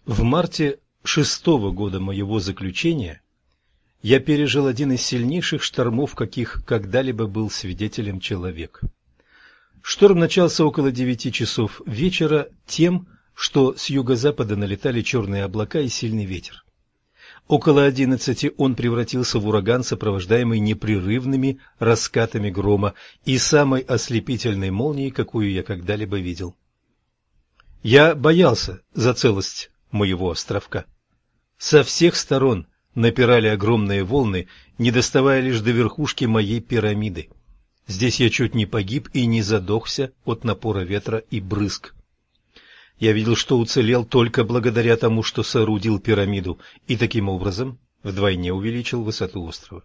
В марте 6-го года моего заключения я пережил один из сильнейших штормов, каких когда-либо был свидетелем человек. Шторм начался около 9 часов вечера тем, что с юго-запада налетали черные облака и сильный ветер. Около 11 он превратился в ураган, сопровождаемый непрерывными раскатами грома и самой ослепительной молнией, какую я когда-либо видел. Я боялся за целость моего островка. Со всех сторон напирали огромные волны, не доставая лишь до верхушки моей пирамиды. Здесь я чуть не погиб и не задохся от напора ветра и брызг. Я видел, что уцелел только благодаря тому, что соорудил пирамиду, и таким образом вдвойне увеличил высоту острова.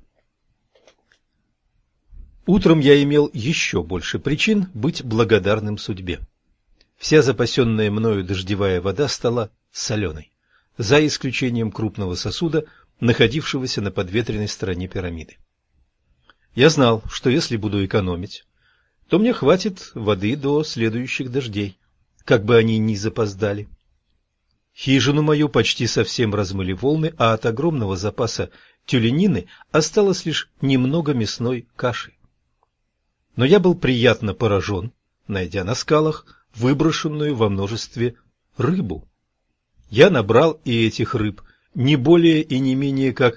Утром я имел еще больше причин быть благодарным судьбе. Вся запасенная мною дождевая вода стала соленой, за исключением крупного сосуда, находившегося на подветренной стороне пирамиды. Я знал, что если буду экономить, то мне хватит воды до следующих дождей, как бы они ни запоздали. Хижину мою почти совсем размыли волны, а от огромного запаса тюленины осталось лишь немного мясной каши. Но я был приятно поражен, найдя на скалах выброшенную во множестве рыбу. Я набрал и этих рыб не более и не менее как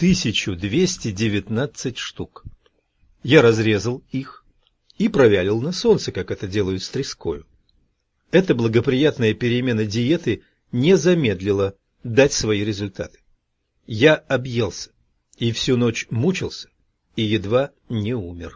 1219 штук. Я разрезал их и провялил на солнце, как это делают с трескою. Эта благоприятная перемена диеты не замедлила дать свои результаты. Я объелся и всю ночь мучился, и едва не умер.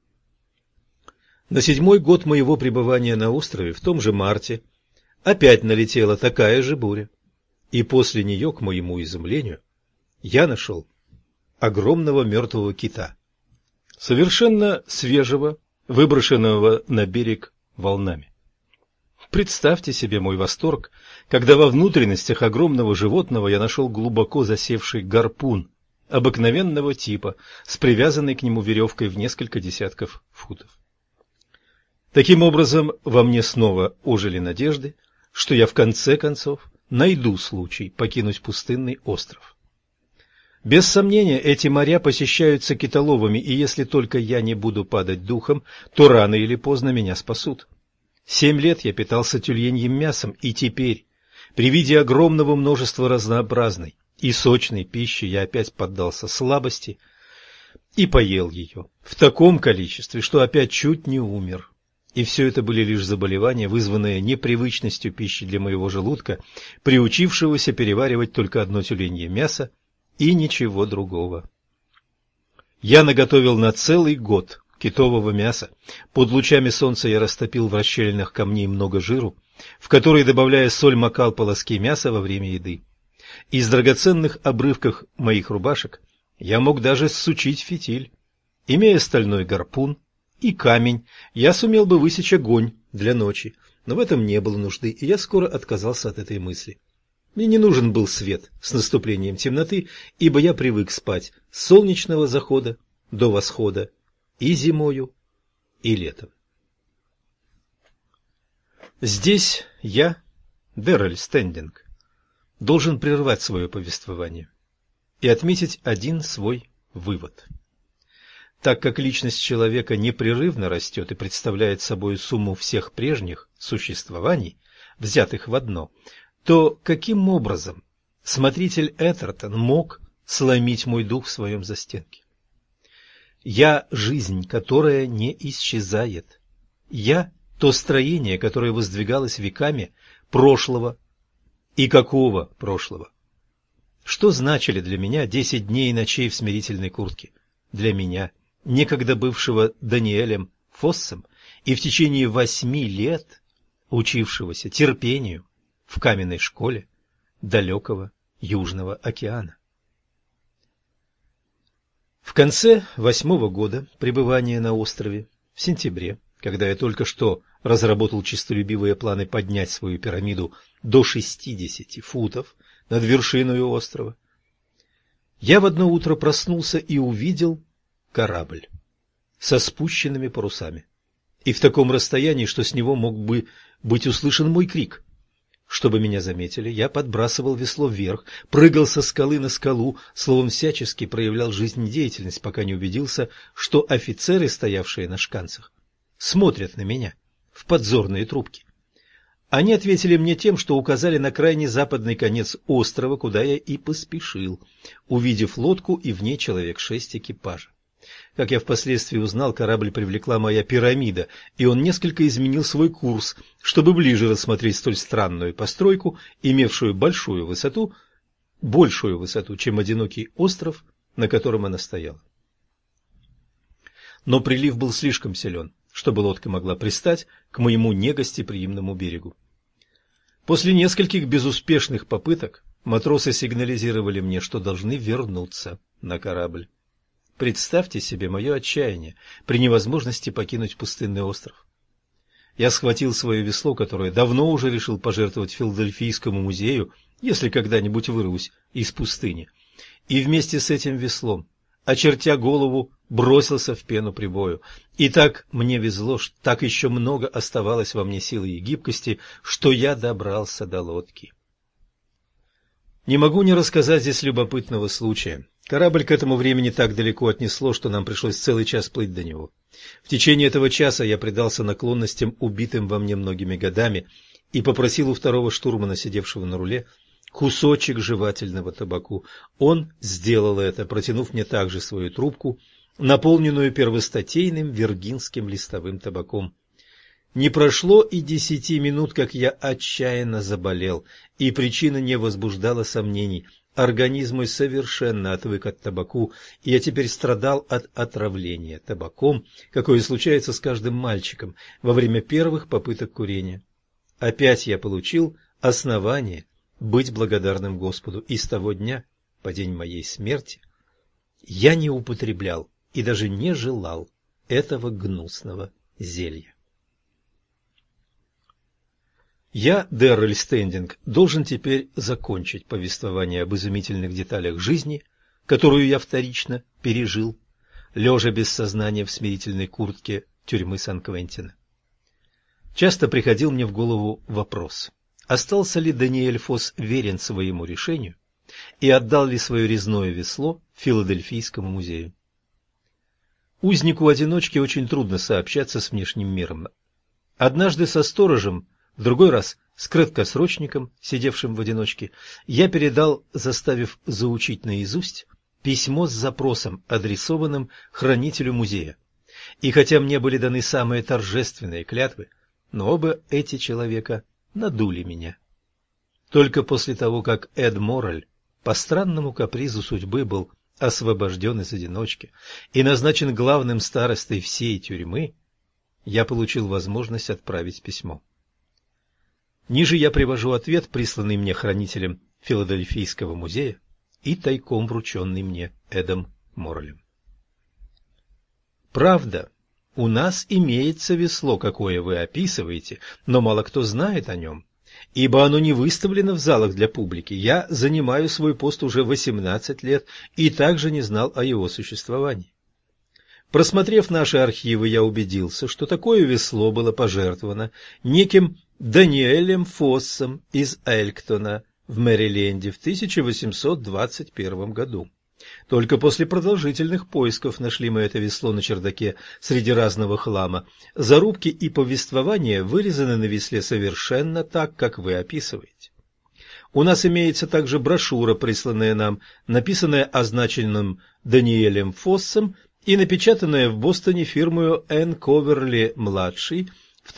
На 7-й год моего пребывания на острове, в том же марте, опять налетела такая же буря, и после нее, к моему изумлению, я нашел огромного мертвого кита, совершенно свежего, выброшенного на берег волнами. Представьте себе мой восторг, когда во внутренностях огромного животного я нашел глубоко засевший гарпун обыкновенного типа с привязанной к нему веревкой в несколько десятков футов. Таким образом, во мне снова ожили надежды, что я в конце концов найду случай покинуть пустынный остров. Без сомнения, эти моря посещаются китоловами, и если только я не буду падать духом, то рано или поздно меня спасут. 7 лет я питался тюльеньим мясом, и теперь, при виде огромного множества разнообразной и сочной пищи, я опять поддался слабости и поел ее в таком количестве, что опять чуть не умер. И все это были лишь заболевания, вызванные непривычностью пищи для моего желудка, приучившегося переваривать только одно тюленье мясо и ничего другого. Я наготовил на целый год китового мяса. Под лучами солнца я растопил в расщелинах камней много жиру, в который, добавляя соль, макал полоски мяса во время еды. Из драгоценных обрывков моих рубашек я мог даже ссучить фитиль. Имея стальной гарпун и камень, я сумел бы высечь огонь для ночи, но в этом не было нужды, и я скоро отказался от этой мысли. Мне не нужен был свет с наступлением темноты, ибо я привык спать с солнечного захода до восхода и зимою, и летом. Здесь я, Деррель Стендинг, должен прервать свое повествование и отметить один свой вывод. Так как личность человека непрерывно растет и представляет собой сумму всех прежних существований, взятых в одно, то каким образом смотритель Этертон мог сломить мой дух в своем застенке? Я – жизнь, которая не исчезает. Я – то строение, которое воздвигалось веками прошлого. И какого прошлого? Что значили для меня 10 дней и ночей в смирительной куртке? Для меня – некогда бывшего Даниэлем Фоссом и в течение 8 лет учившегося терпению в каменной школе далекого Южного океана. В конце 8-го года пребывания на острове, в сентябре, когда я только что разработал честолюбивые планы поднять свою пирамиду до 60 футов над вершиной острова, я в одно утро проснулся и увидел корабль со спущенными парусами, и в таком расстоянии, что с него мог бы быть услышан мой крик. Чтобы меня заметили, я подбрасывал весло вверх, прыгал со скалы на скалу, словом, всячески проявлял жизнедеятельность, пока не убедился, что офицеры, стоявшие на шканцах, смотрят на меня в подзорные трубки. Они ответили мне тем, что указали на крайний западный конец острова, куда я и поспешил, увидев лодку и в ней человек 6 экипажа. Как я впоследствии узнал, корабль привлекла моя пирамида, и он несколько изменил свой курс, чтобы ближе рассмотреть столь странную постройку, имевшую большую высоту, чем одинокий остров, на котором она стояла. Но прилив был слишком силен, чтобы лодка могла пристать к моему негостеприимному берегу. После нескольких безуспешных попыток матросы сигнализировали мне, что должны вернуться на корабль. Представьте себе мое отчаяние при невозможности покинуть пустынный остров. Я схватил свое весло, которое давно уже решил пожертвовать Филадельфийскому музею, если когда-нибудь вырвусь из пустыни, и вместе с этим веслом, очертя голову, бросился в пену прибою. И так мне везло, так еще много оставалось во мне силы и гибкости, что я добрался до лодки. Не могу не рассказать здесь любопытного случая. Корабль к этому времени так далеко отнесло, что нам пришлось целый час плыть до него. В течение этого часа я предался наклонностям, убитым во мне многими годами, и попросил у второго штурмана, сидевшего на руле, кусочек жевательного табаку. Он сделал это, протянув мне также свою трубку, наполненную первостатейным виргинским листовым табаком. Не прошло и 10 минут, как я отчаянно заболел, и причина не возбуждала сомнений. Организм мой совершенно отвык от табаку, и я теперь страдал от отравления табаком, какое случается с каждым мальчиком во время первых попыток курения. Опять я получил основание быть благодарным Господу, и с того дня, по день моей смерти, я не употреблял и даже не желал этого гнусного зелья. Я, Дэррель Стендинг, должен теперь закончить повествование об изумительных деталях жизни, которую я вторично пережил, лежа без сознания в смирительной куртке тюрьмы Сан-Квентина. Часто приходил мне в голову вопрос, остался ли Даниэль Фосс верен своему решению и отдал ли свое резное весло Филадельфийскому музею. Узнику-одиночке очень трудно сообщаться с внешним миром. Однажды со сторожем, в другой раз с краткосрочником, сидевшим в одиночке, я передал, заставив заучить наизусть, письмо с запросом, адресованным хранителю музея. И хотя мне были даны самые торжественные клятвы, но оба эти человека надули меня. Только после того, как Эд Моррель по странному капризу судьбы был освобожден из одиночки и назначен главным старостой всей тюрьмы, я получил возможность отправить письмо. Ниже я привожу ответ, присланный мне хранителем Филадельфийского музея и тайком врученный мне Эдом Моррелем. Правда, у нас имеется весло, какое вы описываете, но мало кто знает о нем, ибо оно не выставлено в залах для публики. Я занимаю свой пост уже 18 лет и также не знал о его существовании. Просмотрев наши архивы, я убедился, что такое весло было пожертвовано неким Даниэлем Фоссом из Элктона в Мэриленде в 1821 году. Только после продолжительных поисков нашли мы это весло на чердаке среди разного хлама. Зарубки и повествования вырезаны на весле совершенно так, как вы описываете. У нас имеется также брошюра, присланная нам, написанная означенным Даниэлем Фоссом и напечатанная в Бостоне фирмою Н. Коверли-младший в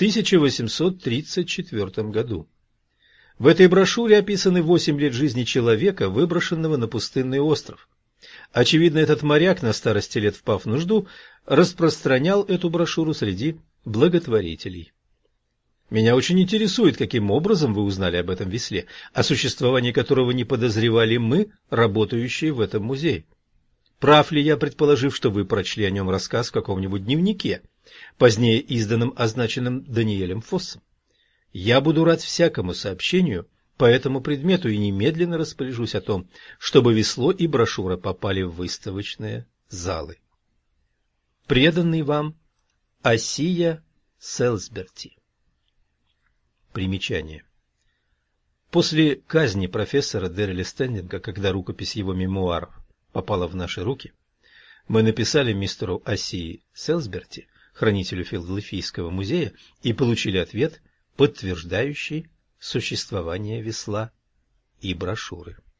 1834 году. В этой брошюре описаны 8 лет жизни человека, выброшенного на пустынный остров. Очевидно, этот моряк, на старости лет впав в нужду, распространял эту брошюру среди благотворителей. Меня очень интересует, каким образом вы узнали об этом весле, о существовании которого не подозревали мы, работающие в этом музее. Прав ли я, предположив, что вы прочли о нем рассказ в каком-нибудь дневнике, позднее изданном означенным Даниэлем Фоссом? Я буду рад всякому сообщению по этому предмету и немедленно распоряжусь о том, чтобы весло и брошюра попали в выставочные залы. Преданный вам Осия Селсберти. Примечание. После казни профессора Дерриля Стендинга, когда рукопись его мемуаров попала в наши руки, мы написали мистеру Асии Селсберти, хранителю Филадельфийского музея, и получили ответ, подтверждающий существование весла и брошюры.